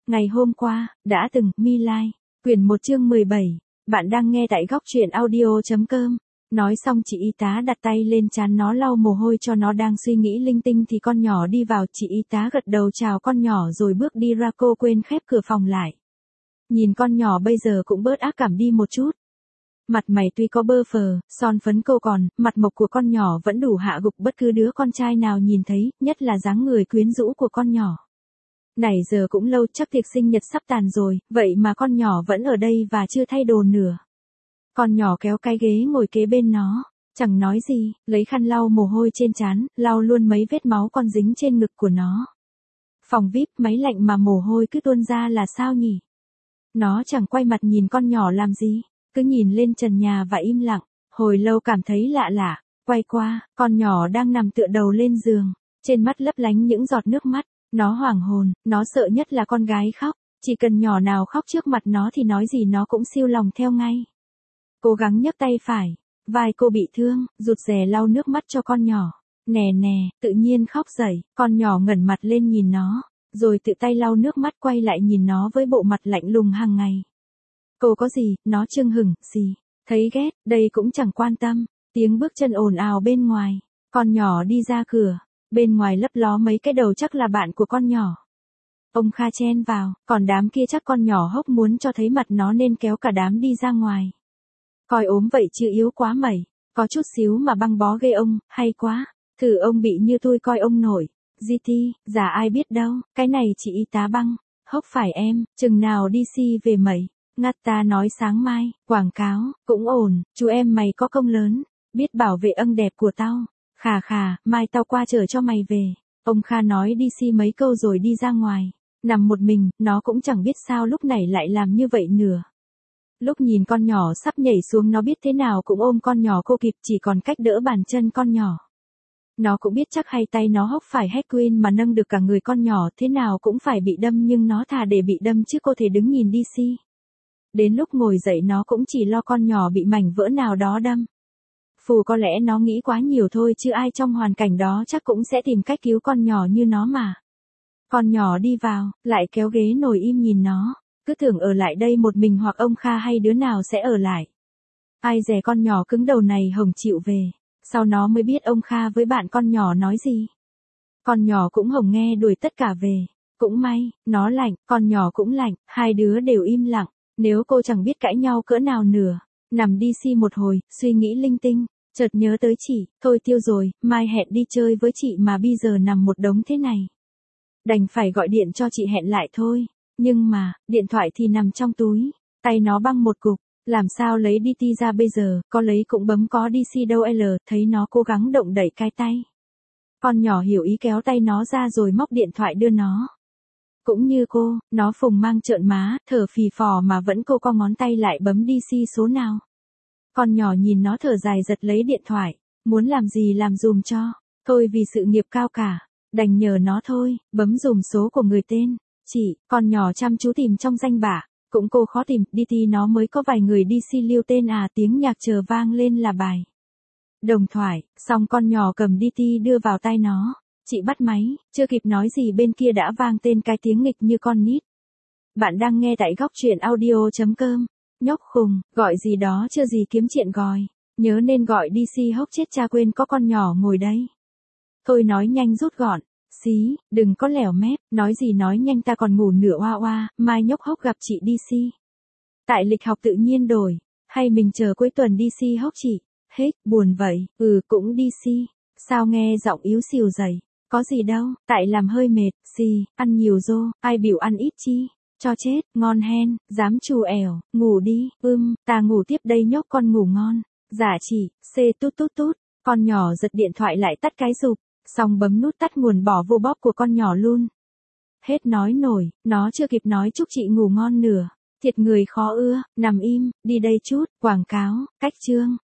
Ngày hôm qua, đã từng, My Lai, quyển 1 chương 17. Bạn đang nghe tại góc truyện audio.com. Nói xong chị y tá đặt tay lên trán nó lau mồ hôi cho nó đang suy nghĩ linh tinh thì con nhỏ đi vào. Chị y tá gật đầu chào con nhỏ rồi bước đi ra, cô quên khép cửa phòng lại. Nhìn con nhỏ bây giờ cũng bớt ác cảm đi một chút. Mặt mày tuy có bơ phờ, son phấn cô còn, mặt mộc của con nhỏ vẫn đủ hạ gục bất cứ đứa con trai nào nhìn thấy, nhất là dáng người quyến rũ của con nhỏ. Này giờ cũng lâu, chắc tiệc sinh nhật sắp tàn rồi, vậy mà con nhỏ vẫn ở đây và chưa thay đồ nửa. Con nhỏ kéo cái ghế ngồi kế bên nó, chẳng nói gì, lấy khăn lau mồ hôi trên trán, lau luôn mấy vết máu còn dính trên ngực của nó. Phòng VIP, máy lạnh mà mồ hôi cứ tuôn ra là sao nhỉ? Nó chẳng quay mặt nhìn con nhỏ làm gì, cứ nhìn lên trần nhà và im lặng, hồi lâu cảm thấy lạ lạ, quay qua, con nhỏ đang nằm tựa đầu lên giường, trên mắt lấp lánh những giọt nước mắt. Nó hoảng hồn, nó sợ nhất là con gái khóc, chỉ cần nhỏ nào khóc trước mặt nó thì nói gì nó cũng siêu lòng theo ngay. Cố gắng nhấc tay phải, vai cô bị thương, rụt rè lau nước mắt cho con nhỏ. Nè nè, tự nhiên khóc dậy, con nhỏ ngẩng mặt lên nhìn nó, rồi tự tay lau nước mắt quay lại nhìn nó với bộ mặt lạnh lùng hàng ngày. Cô có gì, nó chưng hửng, gì, thấy ghét, đây cũng chẳng quan tâm. Tiếng bước chân ồn ào bên ngoài, con nhỏ đi ra cửa. Bên ngoài lấp ló mấy cái đầu chắc là bạn của con nhỏ. Ông Kha chen vào, còn đám kia chắc con nhỏ hốc muốn cho thấy mặt nó nên kéo cả đám đi ra ngoài. Coi ốm vậy chứ yếu quá mẩy, có chút xíu mà băng bó ghê ông, hay quá, thử ông bị như tôi coi ông nổi. GT, giả ai biết đâu, cái này chị y tá băng, hốc phải em, chừng nào đi si về mẩy. Ngắt ta nói sáng mai, quảng cáo, cũng ổn, chú em mày có công lớn, biết bảo vệ ân đẹp của tao. Khà khà, mai tao qua chở cho mày về. Ông Kha nói đi si mấy câu rồi đi ra ngoài. Nằm một mình, nó cũng chẳng biết sao lúc này lại làm như vậy nữa. Lúc nhìn con nhỏ sắp nhảy xuống nó biết thế nào cũng ôm con nhỏ cô kịp, chỉ còn cách đỡ bàn chân con nhỏ. Nó cũng biết chắc hay tay nó hốc phải hết queen mà nâng được cả người con nhỏ thế nào cũng phải bị đâm, nhưng nó thà để bị đâm chứ cô thể đứng nhìn đi si. Đến lúc ngồi dậy nó cũng chỉ lo con nhỏ bị mảnh vỡ nào đó đâm. Phù có lẽ nó nghĩ quá nhiều thôi chứ ai trong hoàn cảnh đó chắc cũng sẽ tìm cách cứu con nhỏ như nó mà. Con nhỏ đi vào, lại kéo ghế ngồi im nhìn nó, cứ tưởng ở lại đây một mình hoặc ông Kha hay đứa nào sẽ ở lại. Ai dè con nhỏ cứng đầu này hồng chịu về, sau nó mới biết ông Kha với bạn con nhỏ nói gì. Con nhỏ cũng hồng nghe đuổi tất cả về, cũng may, nó lạnh, con nhỏ cũng lạnh, hai đứa đều im lặng, nếu cô chẳng biết cãi nhau cỡ nào nữa. Nằm đi si một hồi, suy nghĩ linh tinh, chợt nhớ tới chị, thôi tiêu rồi, mai hẹn đi chơi với chị mà bây giờ nằm một đống thế này. Đành phải gọi điện cho chị hẹn lại thôi, nhưng mà, điện thoại thì nằm trong túi, tay nó băng một cục, làm sao lấy đi ti ra bây giờ, có lấy cũng bấm có đi si đâu thấy nó cố gắng động đẩy cái tay. Con nhỏ hiểu ý kéo tay nó ra rồi móc điện thoại đưa nó. Cũng như cô, nó phùng mang trợn má, thở phì phò mà vẫn cô co ngón tay lại bấm đi si số nào. Con nhỏ nhìn nó thở dài giật lấy điện thoại, muốn làm gì làm dùm cho, thôi vì sự nghiệp cao cả, đành nhờ nó thôi, bấm dùm số của người tên. Chị, con nhỏ chăm chú tìm trong danh bạ, cũng cô khó tìm, đi ti nó mới có vài người đi si lưu tên tiếng nhạc chờ vang lên là bài. Đồng thoại, xong con nhỏ cầm đi ti đưa vào tay nó. Chị bắt máy, chưa kịp nói gì bên kia đã vang tên cái tiếng nghịch như con nít. Bạn đang nghe tại góc truyện audio.com. Nhóc khùng, gọi gì đó chưa gì kiếm chuyện gọi. Nhớ nên gọi đi si hốc chết cha quên có con nhỏ ngồi đây. Thôi nói nhanh rút gọn. Xí, đừng có lẻo mép, nói gì nói nhanh ta còn ngủ nửa oa oa, mai nhóc hốc gặp chị đi si. Tại lịch học tự nhiên đổi, hay mình chờ cuối tuần đi si hốc chị. Hết, buồn vậy, cũng đi si. Sao nghe giọng yếu xìu dày. Có gì đâu, tại làm hơi mệt, ăn nhiều rô, ai biểu ăn ít chi, cho chết, ngon hen, dám chù ẻo, ngủ đi, ta ngủ tiếp đây nhóc con ngủ ngon, dạ chị, tút tút tút, con nhỏ giật điện thoại lại tắt cái rụp, xong bấm nút tắt nguồn bỏ vô bóp của con nhỏ luôn. Hết nói nổi, nó chưa kịp nói chúc chị ngủ ngon nửa, thiệt người khó ưa, nằm im, đi đây chút, quảng cáo, cách chương.